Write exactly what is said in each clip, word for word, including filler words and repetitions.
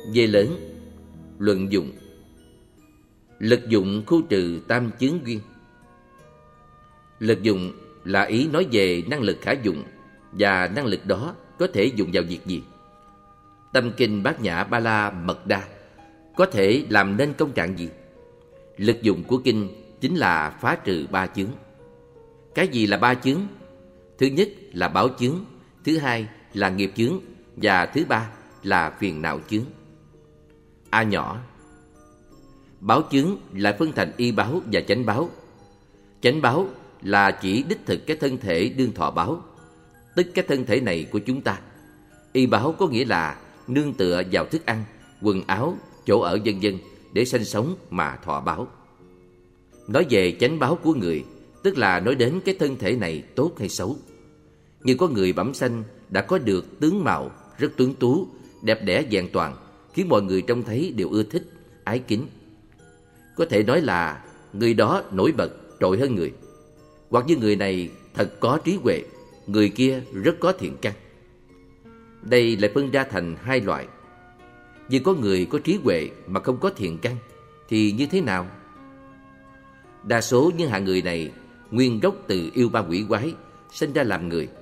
Dê lớn. Luận dụng. Lực dụng khu trừ tam chướng duyên. Lực dụng là ý nói về năng lực khả dụng, và năng lực đó có thể dùng vào việc gì. Tâm kinh Bát Nhã Ba La Mật Đa có thể làm nên công trạng gì? Lực dụng của kinh chính là phá trừ ba chướng. Cái gì là ba chướng? Thứ nhất là báo chướng, thứ hai là nghiệp chướng, và thứ ba là phiền não chướng. A nhỏ. Báo chướng lại phân thành y báo và chánh báo. Chánh báo là chỉ đích thực cái thân thể đương thọ báo, tức cái thân thể này của chúng ta. Y báo có nghĩa là nương tựa vào thức ăn, quần áo, chỗ ở vân vân để sanh sống mà thọ báo. Nói về chánh báo của người, tức là nói đến cái thân thể này tốt hay xấu. Như có người bẩm sanh đã có được tướng mạo rất tuấn tú, đẹp đẽ vẹn toàn, khiến mọi người trông thấy đều ưa thích, ái kính. Có thể nói là người đó nổi bật, trội hơn người. Hoặc như người này thật có trí huệ, người kia rất có thiện căn. Đây lại phân ra thành hai loại. Vì có người có trí huệ mà không có thiện căn thì như thế nào? Đa số những hạng người này nguyên gốc từ yêu ba quỷ quái, sinh ra làm người.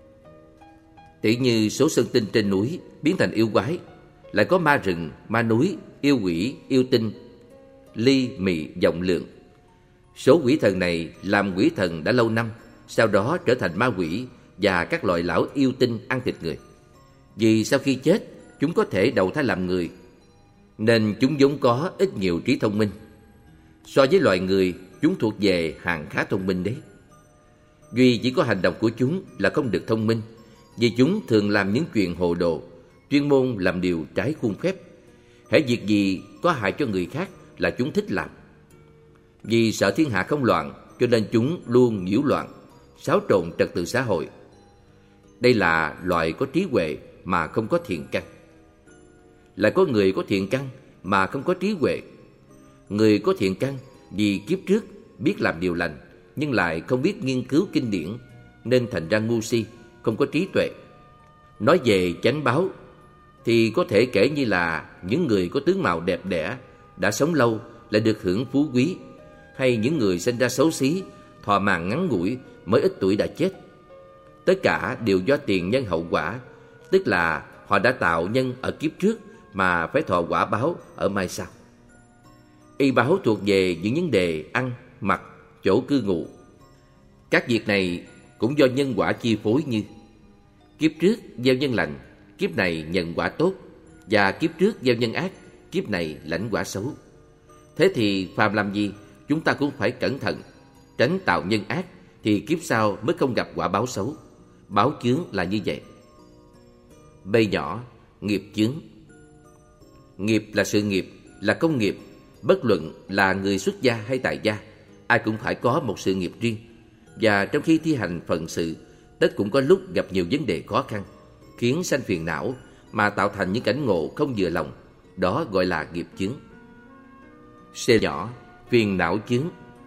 Tỉ như số sơn tinh trên núi biến thành yêu quái, lại có ma rừng, ma núi, yêu quỷ, yêu tinh, ly, mị, vọng lượng. Số quỷ thần này làm quỷ thần đã lâu năm, sau đó trở thành ma quỷ và các loại lão yêu tinh ăn thịt người. Vì sau khi chết, chúng có thể đầu thai làm người, nên chúng vốn có ít nhiều trí thông minh. So với loài người, chúng thuộc về hạng khá thông minh đấy. Duy chỉ có hành động của chúng là không được thông minh, vì chúng thường làm những chuyện hồ đồ, chuyên môn làm điều trái khuôn phép. Hễ việc gì có hại cho người khác là chúng thích làm. Vì sợ thiên hạ không loạn, cho nên chúng luôn nhiễu loạn, xáo trộn trật tự xã hội. Đây là loại có trí huệ mà không có thiện căn. Lại có người có thiện căn mà không có trí huệ. Người có thiện căn vì kiếp trước biết làm điều lành, nhưng lại không biết nghiên cứu kinh điển, nên thành ra ngu si, không có trí tuệ. Nói về chánh báo thì có thể kể như là những người có tướng mạo đẹp đẽ, đã sống lâu lại được hưởng phú quý, hay những người sinh ra xấu xí, thọ mạng ngắn ngủi, mới ít tuổi đã chết. Tất cả đều do tiền nhân hậu quả, tức là họ đã tạo nhân ở kiếp trước mà phải thọ quả báo ở mai sau. Y báo thuộc về những vấn đề ăn, mặc, chỗ cư ngụ. Các việc này cũng do nhân quả chi phối, như kiếp trước gieo nhân lành, kiếp này nhận quả tốt, và kiếp trước gieo nhân ác, kiếp này lãnh quả xấu. Thế thì phàm làm gì chúng ta cũng phải cẩn thận, tránh tạo nhân ác, thì kiếp sau mới không gặp quả báo xấu. Báo chướng là như vậy. B nhỏ. Nghiệp chướng. Nghiệp là sự nghiệp, là công nghiệp. Bất luận là người xuất gia hay tại gia, ai cũng phải có một sự nghiệp riêng. Và trong khi thi hành phận sự, tất cũng có lúc gặp nhiều vấn đề khó khăn, khiến sanh phiền não, mà tạo thành những cảnh ngộ không vừa lòng. Đó gọi là nghiệp chướng. C nhỏ. Phiền não chướng.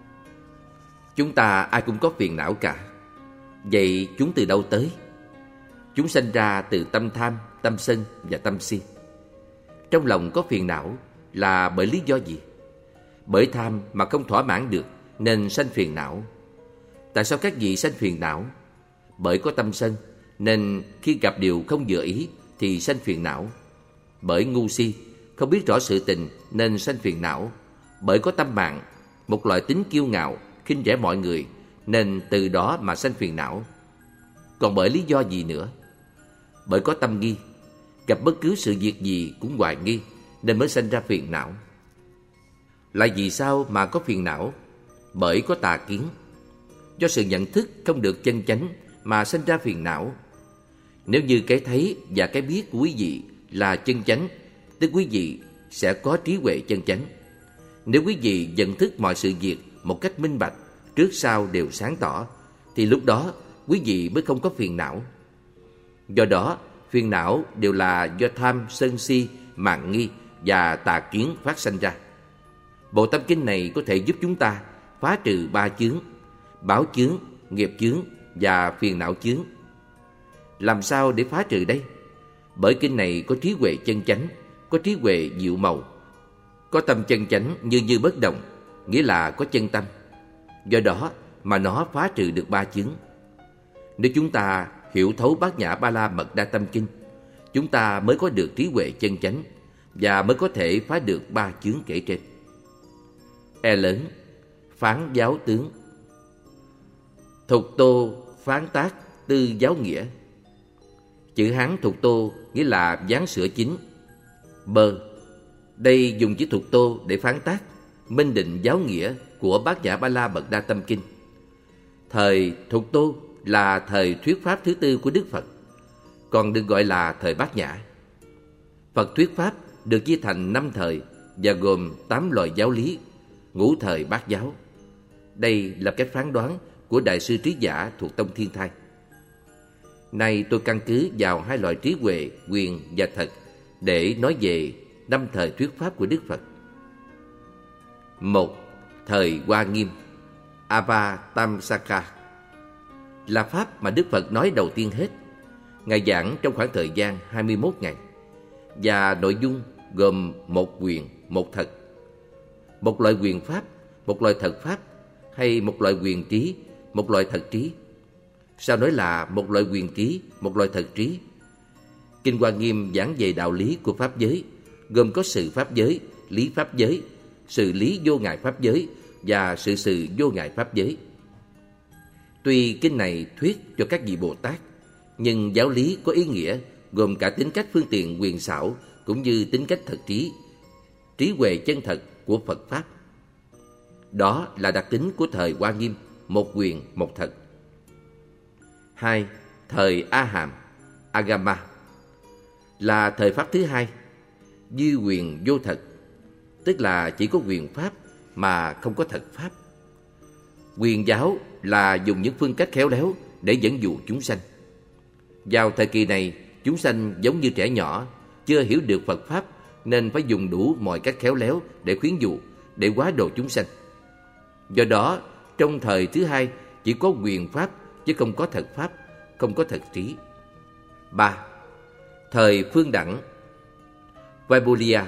Chúng ta ai cũng có phiền não cả. Vậy chúng từ đâu tới? Chúng sinh ra từ tâm tham, tâm sân và tâm si. Trong lòng có phiền não là bởi lý do gì? Bởi tham mà không thỏa mãn được nên sanh phiền não. Tại sao các vị sanh phiền não? Bởi có tâm sân nên khi gặp điều không vừa ý thì sanh phiền não. Bởi ngu si, không biết rõ sự tình nên sanh phiền não. Bởi có tâm mạng, một loại tính kiêu ngạo, khinh rẻ mọi người, nên từ đó mà sanh phiền não. Còn bởi lý do gì nữa? Bởi có tâm nghi, gặp bất cứ sự việc gì cũng hoài nghi, nên mới sanh ra phiền não. Lại vì sao mà có phiền não? Bởi có tà kiến. Do sự nhận thức không được chân chánh mà sanh ra phiền não. Nếu như cái thấy và cái biết của quý vị là chân chánh, tức quý vị sẽ có trí huệ chân chánh. Nếu quý vị nhận thức mọi sự việc một cách minh bạch, trước sau đều sáng tỏ, thì lúc đó quý vị mới không có phiền não. Do đó, phiền não đều là do tham, sân si, mạn nghi và tà kiến phát sanh ra. Bộ tâm kinh này có thể giúp chúng ta phá trừ ba chướng: báo chướng, nghiệp chướng và phiền não chướng. Làm sao để phá trừ đây? Bởi kinh này có trí huệ chân chánh, có trí huệ diệu màu, có tâm chân chánh như như bất động, nghĩa là có chân tâm. Do đó mà nó phá trừ được ba chướng. Nếu chúng ta hiểu thấu Bát Nhã Ba La Mật Đa Tâm Kinh, chúng ta mới có được trí huệ chân chánh và mới có thể phá được ba chướng kể trên. E lớn, phán giáo tướng. Thục tô phán tác tư giáo nghĩa. Chữ Hán thục tô nghĩa là ván sửa chính. Bơ, đây dùng chữ thục tô để phán tác, minh định giáo nghĩa của Bát Nhã Ba La Mật Đa Tâm Kinh. Thời thục tô là thời thuyết pháp thứ tư của Đức Phật, còn được gọi là thời Bát Nhã. Phật thuyết pháp được chia thành năm thời và gồm tám loại giáo lý, ngũ thời bát giáo. Đây là cách phán đoán của Đại sư Trí Giả thuộc tông Thiên Thai. Nay tôi căn cứ vào hai loại trí huệ, quyền và thật để nói về năm thời thuyết pháp của Đức Phật. Một, thời Hoa Nghiêm, Avatamsaka, là pháp mà Đức Phật nói đầu tiên hết. Ngài giảng trong khoảng thời gian hai mươi mốt ngày, và nội dung gồm một quyền, một thật, một loại quyền pháp, một loại thật pháp, hay một loại quyền trí, một loại thật trí. Sao nói là một loại quyền trí, một loại thật trí? Kinh Hoa Nghiêm giảng về đạo lý của pháp giới, gồm có sự pháp giới, lý pháp giới, sự lý vô ngại pháp giới và sự sự vô ngại pháp giới. Tuy kinh này thuyết cho các vị Bồ Tát, nhưng giáo lý có ý nghĩa gồm cả tính cách phương tiện quyền xảo cũng như tính cách thật trí, trí huệ chân thật của Phật Pháp. Đó là đặc tính của thời Hoa Nghiêm, một quyền, một thật. Hai, thời A Hàm, Agama, là thời Pháp thứ hai, dư quyền vô thật, tức là chỉ có quyền Pháp mà không có thật Pháp. Quyền giáo là dùng những phương cách khéo léo để dẫn dụ chúng sanh. Vào thời kỳ này, chúng sanh giống như trẻ nhỏ, chưa hiểu được Phật Pháp, nên phải dùng đủ mọi cách khéo léo để khuyến dụ, để hóa độ chúng sanh. Do đó, trong thời thứ hai chỉ có quyền Pháp chứ không có thật Pháp, không có thật trí. Ba, thời Phương Đẳng, Vaibhulia,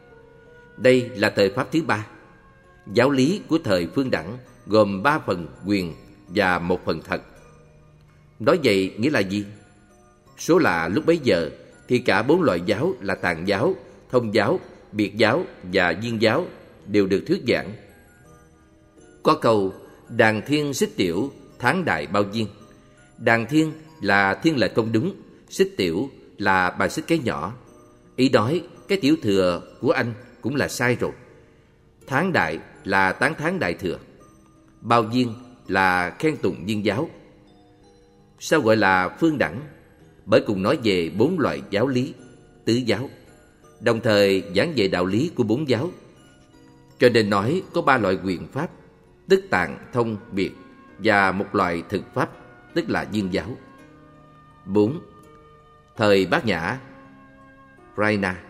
đây là thời Pháp thứ ba. Giáo lý của thời Phương Đẳng gồm ba phần quyền và một phần thật. Nói vậy nghĩa là gì? Số là lúc bấy giờ thì cả bốn loại giáo là tạng giáo, thông giáo, biệt giáo và viên giáo đều được thuyết giảng. Có câu đàn thiên xích tiểu, tháng đại bao viên. Đàn thiên là thiên lệch không đúng, xích tiểu là bài xích cái nhỏ. Ý nói cái tiểu thừa của anh cũng là sai rồi. Tháng đại là tán thán đại thừa. Bao viên là khen tụng viên giáo. Sao gọi là phương đẳng? Bởi cùng nói về bốn loại giáo lý, tứ giáo, đồng thời giảng về đạo lý của bốn giáo. Cho nên nói có ba loại quyền pháp, tức tạng, thông, biệt, và một loại thực pháp, tức là viên giáo. Bốn, thời Bát Nhã, Raina,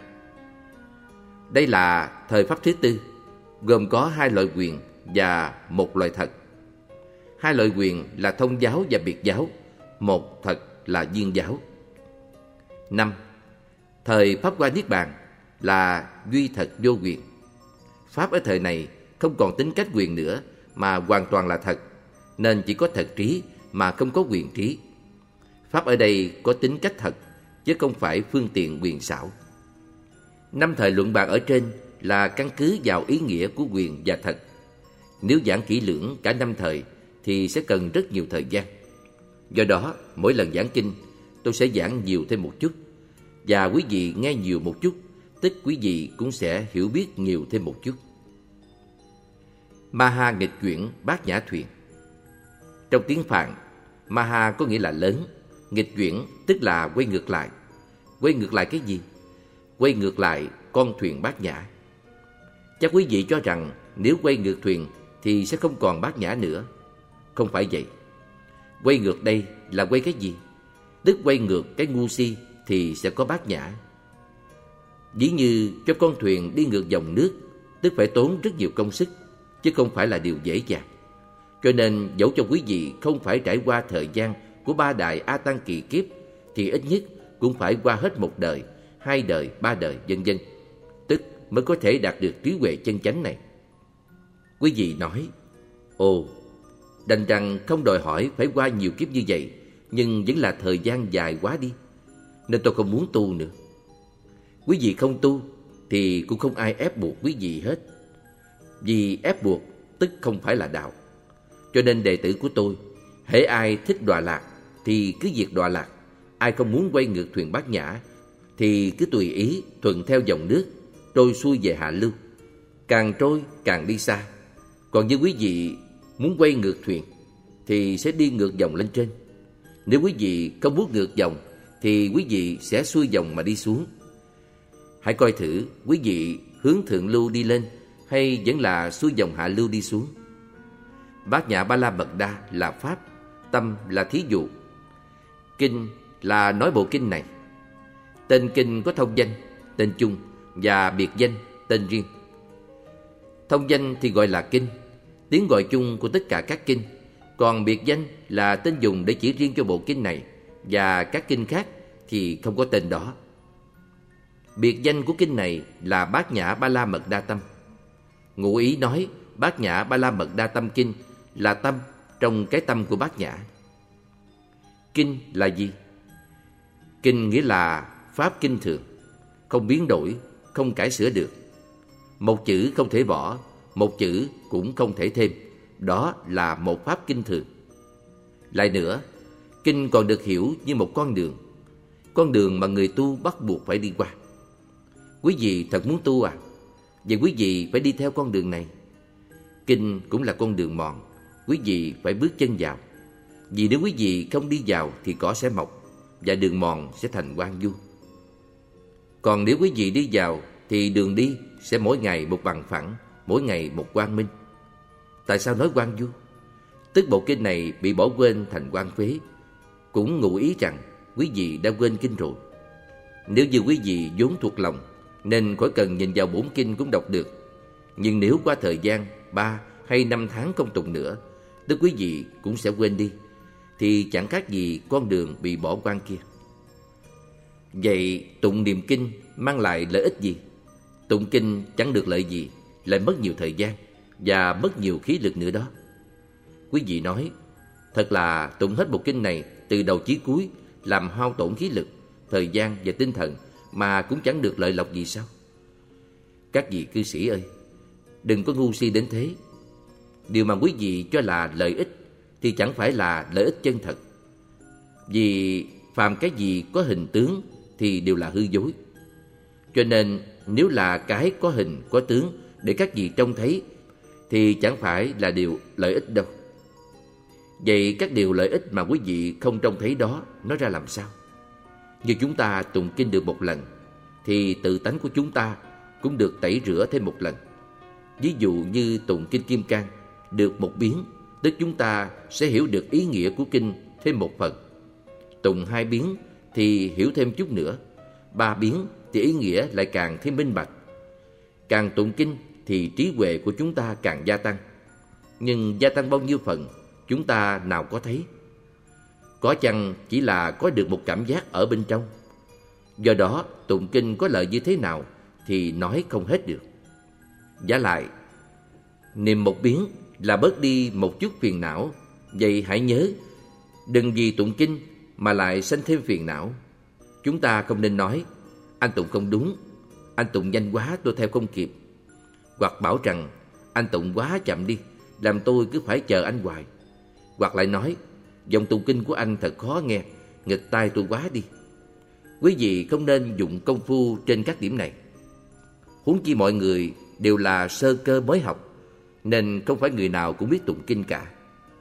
đây là thời pháp thứ tư, gồm có hai loại quyền và một loại thật. Hai loại quyền là thông giáo và biệt giáo, một thật là viên giáo. Năm, thời Pháp Hoa Niết Bàn là duy thật vô quyền. Pháp ở thời này không còn tính cách quyền nữa mà hoàn toàn là thật, nên chỉ có thật trí mà không có quyền trí. Pháp ở đây có tính cách thật, chứ không phải phương tiện quyền xảo. Năm thời luận bàn ở trên là căn cứ vào ý nghĩa của quyền và thật. Nếu giảng kỹ lưỡng cả năm thời thì sẽ cần rất nhiều thời gian. Do đó, mỗi lần giảng kinh, tôi sẽ giảng nhiều thêm một chút, và quý vị nghe nhiều một chút, tức quý vị cũng sẽ hiểu biết nhiều thêm một chút. Maha nghịch chuyển Bát Nhã thuyền. Trong tiếng Phạn, Maha có nghĩa là lớn, nghịch chuyển tức là quay ngược lại. Quay ngược lại cái gì? Quay ngược lại con thuyền Bát Nhã. Chắc quý vị cho rằng nếu quay ngược thuyền thì sẽ không còn Bát Nhã nữa. Không phải vậy. Quay ngược đây là quay cái gì? Tức quay ngược cái ngu si thì sẽ có Bát Nhã. Ví như cho con thuyền đi ngược dòng nước, tức phải tốn rất nhiều công sức, chứ không phải là điều dễ dàng. Cho nên dẫu cho quý vị không phải trải qua thời gian của ba đại A Tăng kỳ kiếp, thì ít nhất cũng phải qua hết một đời, hai đời, ba đời, vân vân mới có thể đạt được trí huệ chân chánh này. Quý vị nói, ồ, đành rằng không đòi hỏi phải qua nhiều kiếp như vậy, nhưng vẫn là thời gian dài quá đi, nên tôi không muốn tu nữa. Quý vị không tu thì cũng không ai ép buộc quý vị hết. Vì ép buộc tức không phải là đạo. Cho nên đệ tử của tôi, hễ ai thích đọa lạc thì cứ việc đọa lạc, ai không muốn quay ngược thuyền Bát Nhã thì cứ tùy ý thuận theo dòng nước trôi xuôi về hạ lưu, càng trôi càng đi xa. Còn như quý vị muốn quay ngược thuyền thì sẽ đi ngược dòng lên trên. Nếu quý vị không muốn ngược dòng thì quý vị sẽ xuôi dòng mà đi xuống. Hãy coi thử quý vị hướng thượng lưu đi lên hay vẫn là xuôi dòng hạ lưu đi xuống. Bát Nhã Ba La Mật Đa là pháp, tâm là thí dụ. Kinh là nói bộ kinh này. Tên kinh có thông danh, tên chung và biệt danh, tên riêng. Thông danh thì gọi là kinh, tiếng gọi chung của tất cả các kinh. Còn biệt danh là tên dùng để chỉ riêng cho bộ kinh này, và các kinh khác thì không có tên đó. Biệt danh của kinh này là Bát Nhã Ba La Mật Đa Tâm. Ngụ ý nói Bát Nhã Ba La Mật Đa Tâm Kinh là tâm trong cái tâm của Bát Nhã. Kinh là gì? Kinh nghĩa là pháp kinh thường, không biến đổi, không cải sửa được. Một chữ không thể bỏ, một chữ cũng không thể thêm. Đó là một pháp kinh thường. Lại nữa, kinh còn được hiểu như một con đường, con đường mà người tu bắt buộc phải đi qua. Quý vị thật muốn tu à? Vậy quý vị phải đi theo con đường này. Kinh cũng là con đường mòn, quý vị phải bước chân vào. Vì nếu quý vị không đi vào thì cỏ sẽ mọc và đường mòn sẽ thành hoang vu. Còn nếu quý vị đi vào thì đường đi sẽ mỗi ngày một bằng phẳng, mỗi ngày một quang minh. Tại sao nói hoang vu? Tức bộ kinh này bị bỏ quên thành hoang phế, cũng ngụ ý rằng quý vị đã quên kinh rồi. Nếu như quý vị vốn thuộc lòng nên khỏi cần nhìn vào bốn kinh cũng đọc được. Nhưng nếu qua thời gian ba hay năm tháng không tụng nữa, tức quý vị cũng sẽ quên đi, thì chẳng khác gì con đường bị bỏ quang kia. Vậy tụng niệm kinh mang lại lợi ích gì? Tụng kinh chẳng được lợi gì, lại mất nhiều thời gian và mất nhiều khí lực nữa đó. Quý vị nói, thật là tụng hết bộ kinh này từ đầu chí cuối làm hao tổn khí lực, thời gian và tinh thần mà cũng chẳng được lợi lộc gì sao? Các vị cư sĩ ơi, đừng có ngu si đến thế. Điều mà quý vị cho là lợi ích thì chẳng phải là lợi ích chân thật. Vì phàm cái gì có hình tướng thì đều là hư dối. Cho nên nếu là cái có hình có tướng để các vị trông thấy thì chẳng phải là điều lợi ích đâu. Vậy các điều lợi ích mà quý vị không trông thấy đó nói ra làm sao? Như chúng ta tụng kinh được một lần thì tự tánh của chúng ta cũng được tẩy rửa thêm một lần. Ví dụ như tụng kinh Kim Cang được một biến, tức chúng ta sẽ hiểu được ý nghĩa của kinh thêm một phần. Tụng hai biến thì hiểu thêm chút nữa, ba biến thì ý nghĩa lại càng thêm minh bạch. Càng tụng kinh thì trí huệ của chúng ta càng gia tăng. Nhưng gia tăng bao nhiêu phần chúng ta nào có thấy. Có chăng chỉ là có được một cảm giác ở bên trong. Do đó tụng kinh có lợi như thế nào thì nói không hết được. Vả lại, niệm một biến là bớt đi một chút phiền não. Vậy hãy nhớ, đừng vì tụng kinh mà lại sanh thêm phiền não. Chúng ta không nên nói, anh tụng không đúng, anh tụng nhanh quá tôi theo không kịp. Hoặc bảo rằng, anh tụng quá chậm đi, làm tôi cứ phải chờ anh hoài. Hoặc lại nói, dòng tụng kinh của anh thật khó nghe, nghịch tai tôi quá đi. Quý vị không nên dụng công phu trên các điểm này. Huống chi mọi người đều là sơ cơ mới học, nên không phải người nào cũng biết tụng kinh cả.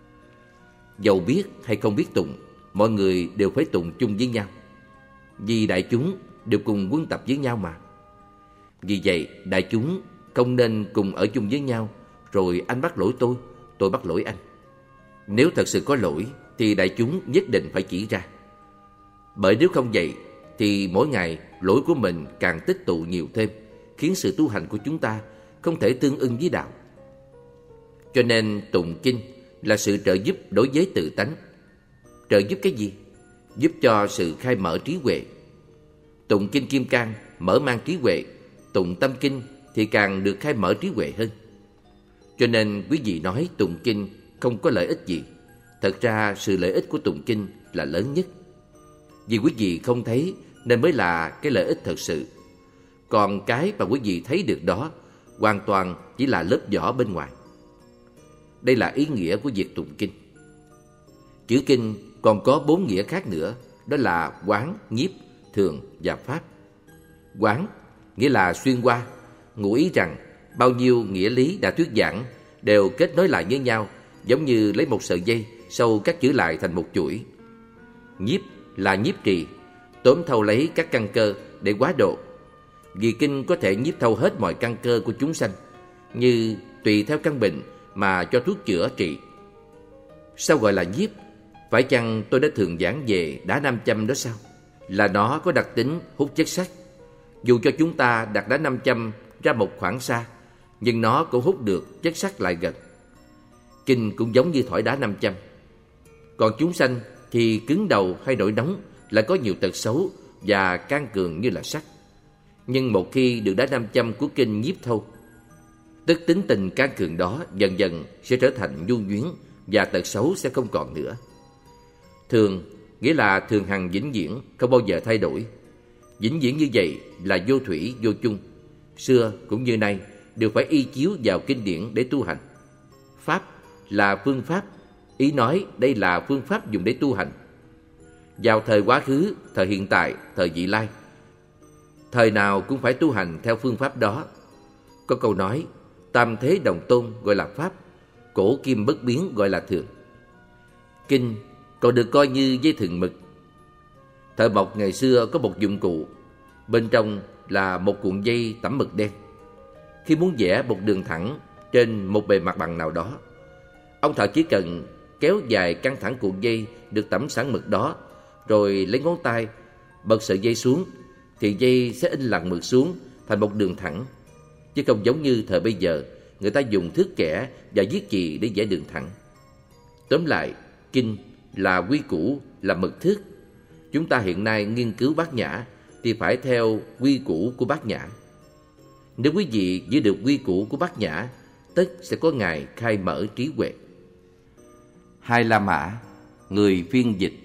Dầu biết hay không biết tụng, mọi người đều phải tụng chung với nhau. Vì đại chúng đều cùng quân tập với nhau mà. Vì vậy đại chúng không nên cùng ở chung với nhau, rồi anh bắt lỗi tôi, tôi bắt lỗi anh. Nếu thật sự có lỗi thì đại chúng nhất định phải chỉ ra. Bởi nếu không vậy thì mỗi ngày lỗi của mình càng tích tụ nhiều thêm, khiến sự tu hành của chúng ta không thể tương ưng với đạo. Cho nên tụng kinh là sự trợ giúp đối với tự tánh. Trợ giúp cái gì? Giúp cho sự khai mở trí huệ. Tụng kinh Kim Cang mở mang trí huệ, tụng tâm kinh thì càng được khai mở trí huệ hơn. Cho nên quý vị nói tụng kinh không có lợi ích gì. Thật ra sự lợi ích của tụng kinh là lớn nhất. Vì quý vị không thấy nên mới là cái lợi ích thật sự. Còn cái mà quý vị thấy được đó hoàn toàn chỉ là lớp vỏ bên ngoài. Đây là ý nghĩa của việc tụng kinh. Chữ kinh còn có bốn nghĩa khác nữa, đó là quán, nhiếp, thường và pháp. Quán nghĩa là xuyên qua, ngụ ý rằng bao nhiêu nghĩa lý đã thuyết giảng đều kết nối lại với nhau, giống như lấy một sợi dây sâu cắt chữ lại thành một chuỗi. Nhiếp là nhiếp trì, tóm thâu lấy các căn cơ để quá độ. Vì kinh có thể nhiếp thâu hết mọi căn cơ của chúng sanh, như tùy theo căn bệnh mà cho thuốc chữa trị. Sao gọi là nhiếp? Phải chăng tôi đã thường giảng về đá nam châm đó sao? Là nó có đặc tính hút chất sắt. Dù cho chúng ta đặt đá nam châm ra một khoảng xa, nhưng nó cũng hút được chất sắt lại gần. Kinh cũng giống như thỏi đá nam châm. Còn chúng sanh thì cứng đầu hay nổi nóng, lại có nhiều tật xấu và can cường như là sắt. Nhưng một khi được đá nam châm của kinh nhiếp thâu, tức tính tình can cường đó dần dần sẽ trở thành nhu nhuyễn và tật xấu sẽ không còn nữa. Thường nghĩa là thường hằng vĩnh viễn, không bao giờ thay đổi. Vĩnh viễn như vậy là vô thủy vô chung. Xưa cũng như nay đều phải y chiếu vào kinh điển để tu hành. Pháp là phương pháp, ý nói đây là phương pháp dùng để tu hành. Vào thời quá khứ, thời hiện tại, thời vị lai, thời nào cũng phải tu hành theo phương pháp đó. Có câu nói, tam thế đồng tôn gọi là pháp, cổ kim bất biến gọi là thường. Kinh còn được coi như dây thừng mực. Thợ mộc ngày xưa có một dụng cụ, bên trong là một cuộn dây tẩm mực đen. Khi muốn vẽ một đường thẳng trên một bề mặt bằng nào đó, ông thợ chỉ cần kéo dài căng thẳng cuộn dây được tẩm sẵn mực đó, rồi lấy ngón tay bật sợi dây xuống, thì dây sẽ in lằn mực xuống thành một đường thẳng. Chứ không giống như thời bây giờ, người ta dùng thước kẻ và viết chì để vẽ đường thẳng. Tóm lại, kinh là quy củ, là mực thước. Chúng ta hiện nay nghiên cứu Bát Nhã thì phải theo quy củ của Bát Nhã. Nếu quý vị giữ được quy củ của Bát Nhã, tất sẽ có ngày khai mở trí huệ. Hai La Mã, người phiên dịch.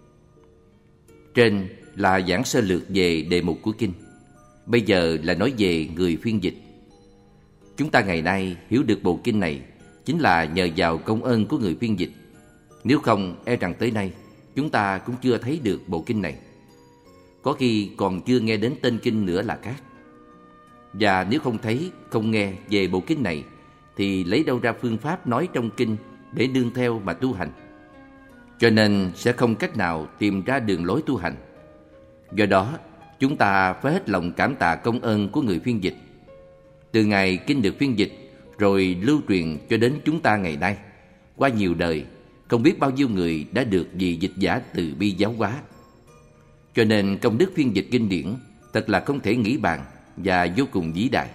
Trên là giảng sơ lược về đề mục của kinh. Bây giờ là nói về người phiên dịch. Chúng ta ngày nay hiểu được bộ kinh này chính là nhờ vào công ơn của người phiên dịch. Nếu không, e rằng tới nay chúng ta cũng chưa thấy được bộ kinh này. Có khi còn chưa nghe đến tên kinh nữa là khác. Và nếu không thấy, không nghe về bộ kinh này, thì lấy đâu ra phương pháp nói trong kinh để nương theo mà tu hành. Cho nên sẽ không cách nào tìm ra đường lối tu hành. Do đó, chúng ta phải hết lòng cảm tạ công ơn của người phiên dịch. Từ ngày kinh được phiên dịch rồi lưu truyền cho đến chúng ta ngày nay, qua nhiều đời, không biết bao nhiêu người đã được vị dịch giả từ bi giáo hóa. Cho nên công đức phiên dịch kinh điển thật là không thể nghĩ bàn và vô cùng vĩ đại.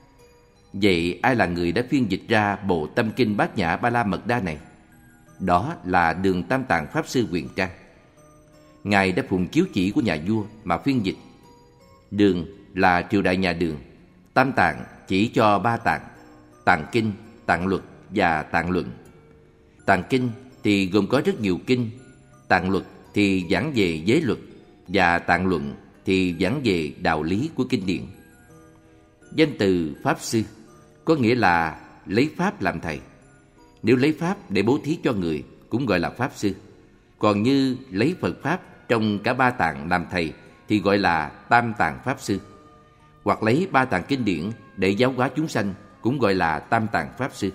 Vậy ai là người đã phiên dịch ra bộ tâm kinh Bát Nhã Ba La Mật Đa này? Đó là Đường Tam Tạng Pháp Sư Huyền Trang. Ngài đã phụng chiếu chỉ của nhà vua mà phiên dịch. Đường là triều đại nhà Đường. Tam Tạng chỉ cho ba tạng: Tạng Kinh, Tạng Luật và Tạng Luận. Tạng Kinh thì gồm có rất nhiều kinh. Tạng Luật thì giảng về giới luật, và Tạng Luận thì giảng về đạo lý của kinh điển. Danh từ Pháp Sư có nghĩa là lấy Pháp làm thầy. Nếu lấy Pháp để bố thí cho người cũng gọi là Pháp Sư. Còn như lấy Phật Pháp trong cả ba tạng làm thầy thì gọi là Tam Tạng Pháp Sư. Hoặc lấy ba tạng kinh điển để giáo hóa chúng sanh cũng gọi là Tam Tạng Pháp Sư.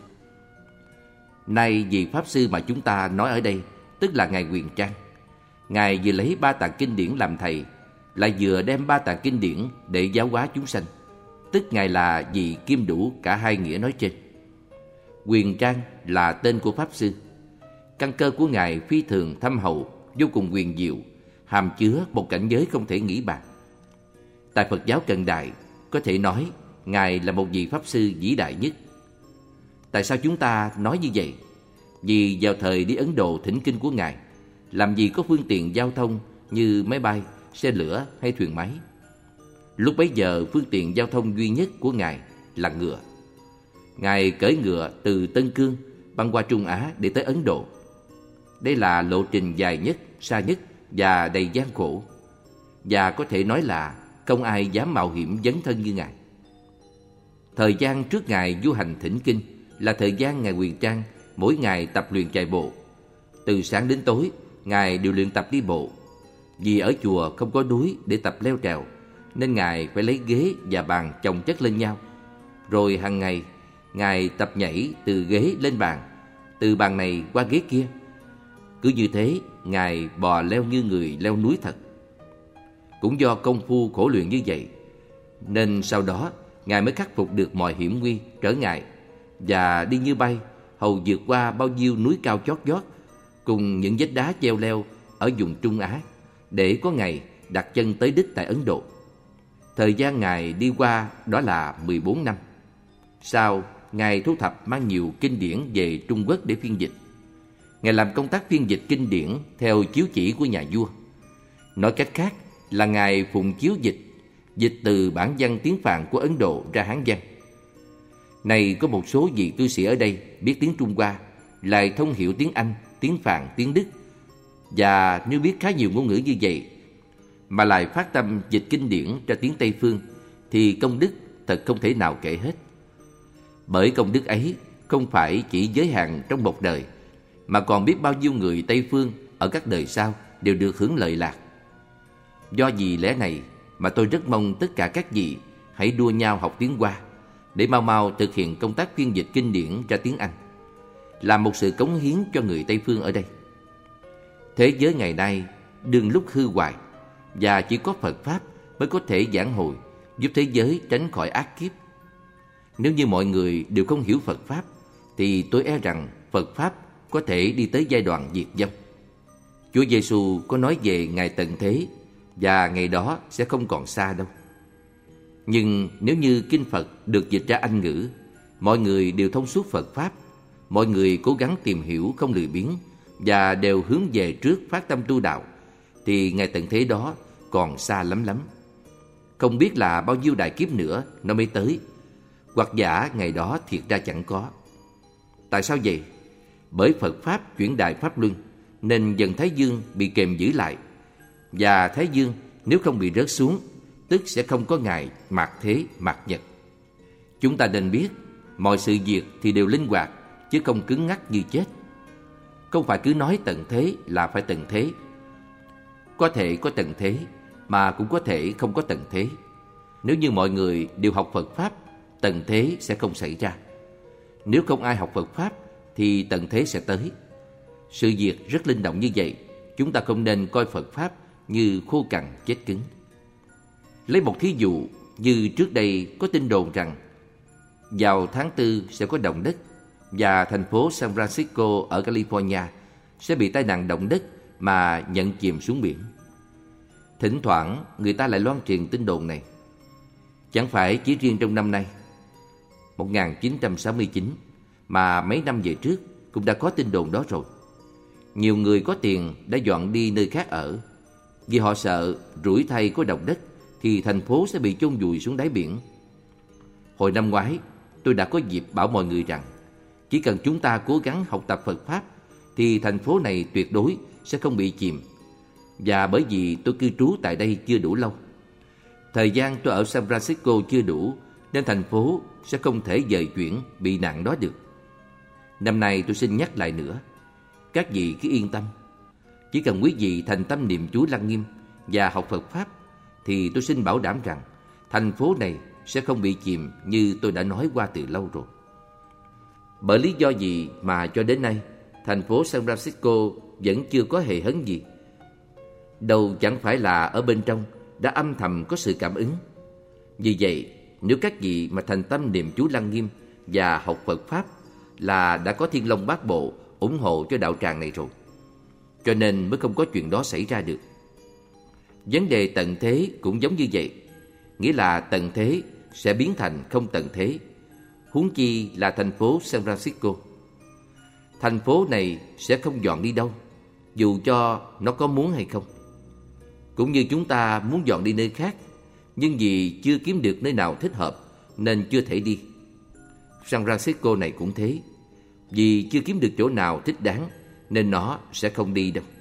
Nay vị Pháp Sư mà chúng ta nói ở đây tức là Ngài Huyền Trang. Ngài vừa lấy ba tạng kinh điển làm thầy, lại vừa đem ba tạng kinh điển để giáo hóa chúng sanh, tức Ngài là vị kiêm đủ cả hai nghĩa nói trên. Huyền Trang là tên của Pháp Sư. Căn cơ của Ngài phi thường thâm hậu, vô cùng huyền diệu, hàm chứa một cảnh giới không thể nghĩ bàn. Tại Phật giáo cận đại, có thể nói Ngài là một vị Pháp Sư vĩ đại nhất. Tại sao chúng ta nói như vậy? Vì vào thời đi Ấn Độ thỉnh kinh của Ngài, làm gì có phương tiện giao thông như máy bay, xe lửa hay thuyền máy. Lúc bấy giờ phương tiện giao thông duy nhất của Ngài là ngựa. Ngài cưỡi ngựa từ Tân Cương băng qua Trung Á để tới Ấn Độ. Đây là lộ trình dài nhất, xa nhất và đầy gian khổ, và có thể nói là không ai dám mạo hiểm dấn thân như Ngài. Thời gian trước Ngài du hành thỉnh kinh là thời gian Ngài Huyền Trang mỗi ngày tập luyện chạy bộ. Từ sáng đến tối, Ngài đều luyện tập đi bộ. Vì ở chùa không có núi để tập leo trèo, nên Ngài phải lấy ghế và bàn chồng chất lên nhau. Rồi hàng ngày, Ngài tập nhảy từ ghế lên bàn, từ bàn này qua ghế kia. Cứ như thế, Ngài bò leo như người leo núi thật. Cũng do công phu khổ luyện như vậy, nên sau đó Ngài mới khắc phục được mọi hiểm nguy, trở ngại, và đi như bay, hầu vượt qua bao nhiêu núi cao chót vót cùng những vách đá treo leo ở vùng Trung Á, để có ngày đặt chân tới đích tại Ấn Độ. Thời gian Ngài đi qua đó là mười bốn năm. Sau, Ngài thu thập mang nhiều kinh điển về Trung Quốc để phiên dịch. Ngài làm công tác phiên dịch kinh điển theo chiếu chỉ của nhà vua. Nói cách khác là Ngài phụng chiếu dịch, dịch từ bản văn tiếng Phạn của Ấn Độ ra Hán văn. Này có một số vị tu sĩ ở đây biết tiếng Trung Hoa, lại thông hiểu tiếng Anh, tiếng Phạn, tiếng Đức, và nếu biết khá nhiều ngôn ngữ như vậy mà lại phát tâm dịch kinh điển cho tiếng Tây phương, thì công đức thật không thể nào kể hết. Bởi công đức ấy không phải chỉ giới hạn trong một đời, mà còn biết bao nhiêu người Tây phương ở các đời sau đều được hưởng lợi lạc. Do vì lẽ này mà tôi rất mong tất cả các vị hãy đua nhau học tiếng Hoa, để mau mau thực hiện công tác phiên dịch kinh điển ra tiếng Anh, làm một sự cống hiến cho người Tây phương ở đây. Thế giới ngày nay đương lúc hư hoại, và chỉ có Phật Pháp mới có thể vãn hồi, giúp thế giới tránh khỏi ác kiếp. Nếu như mọi người đều không hiểu Phật Pháp, thì tôi e rằng Phật Pháp có thể đi tới giai đoạn diệt vong. Chúa Giêsu có nói về ngày tận thế, và ngày đó sẽ không còn xa đâu. Nhưng nếu như kinh Phật được dịch ra Anh ngữ, mọi người đều thông suốt Phật Pháp, mọi người cố gắng tìm hiểu không lười biếng, và đều hướng về trước phát tâm tu đạo, thì ngày tận thế đó còn xa lắm lắm. Không biết là bao nhiêu đại kiếp nữa nó mới tới, hoặc giả ngày đó thiệt ra chẳng có. Tại sao vậy? Bởi Phật Pháp chuyển đại Pháp Luân, nên dần Thái Dương bị kềm giữ lại. Và Thái Dương nếu không bị rớt xuống, tức sẽ không có ngày mạt thế mạt nhật. Chúng ta nên biết, mọi sự việc thì đều linh hoạt, chứ không cứng ngắc như chết. Không phải cứ nói tận thế là phải tận thế. Có thể có tận thế, mà cũng có thể không có tận thế. Nếu như mọi người đều học Phật Pháp, tận thế sẽ không xảy ra. Nếu không ai học Phật Pháp, thì tận thế sẽ tới. Sự việc rất linh động như vậy, chúng ta không nên coi Phật Pháp như khô cằn chết cứng. Lấy một thí dụ, như trước đây có tin đồn rằng vào tháng tư sẽ có động đất, và thành phố San Francisco ở California sẽ bị tai nạn động đất mà nhận chìm xuống biển. Thỉnh thoảng người ta lại loan truyền tin đồn này. Chẳng phải chỉ riêng trong năm nay, một nghìn chín trăm sáu mươi chín, mà mấy năm về trước cũng đã có tin đồn đó rồi. Nhiều người có tiền đã dọn đi nơi khác ở, vì họ sợ rủi thay có động đất thì thành phố sẽ bị chôn vùi xuống đáy biển. Hồi năm ngoái, tôi đã có dịp bảo mọi người rằng chỉ cần chúng ta cố gắng học tập Phật Pháp thì thành phố này tuyệt đối sẽ không bị chìm. Và bởi vì tôi cư trú tại đây chưa đủ lâu, thời gian tôi ở San Francisco chưa đủ, nên thành phố sẽ không thể dời chuyển bị nạn đó được. Năm nay tôi xin nhắc lại nữa, các vị cứ yên tâm. Chỉ cần quý vị thành tâm niệm chú Lăng Nghiêm và học Phật Pháp, thì tôi xin bảo đảm rằng thành phố này sẽ không bị chìm như tôi đã nói qua từ lâu rồi. Bởi lý do gì mà cho đến nay thành phố San Francisco vẫn chưa có hề hấn gì? Đâu chẳng phải là ở bên trong đã âm thầm có sự cảm ứng. Vì vậy, nếu các vị mà thành tâm niệm chú Lăng Nghiêm và học Phật Pháp là đã có Thiên Long Bát Bộ ủng hộ cho đạo tràng này rồi. Cho nên mới không có chuyện đó xảy ra được. Vấn đề tận thế cũng giống như vậy, nghĩa là tận thế sẽ biến thành không tận thế, huống chi là thành phố San Francisco. Thành phố này sẽ không dọn đi đâu, dù cho nó có muốn hay không. Cũng như chúng ta muốn dọn đi nơi khác, nhưng vì chưa kiếm được nơi nào thích hợp nên chưa thể đi. San Francisco này cũng thế. Vì chưa kiếm được chỗ nào thích đáng nên nó sẽ không đi đâu.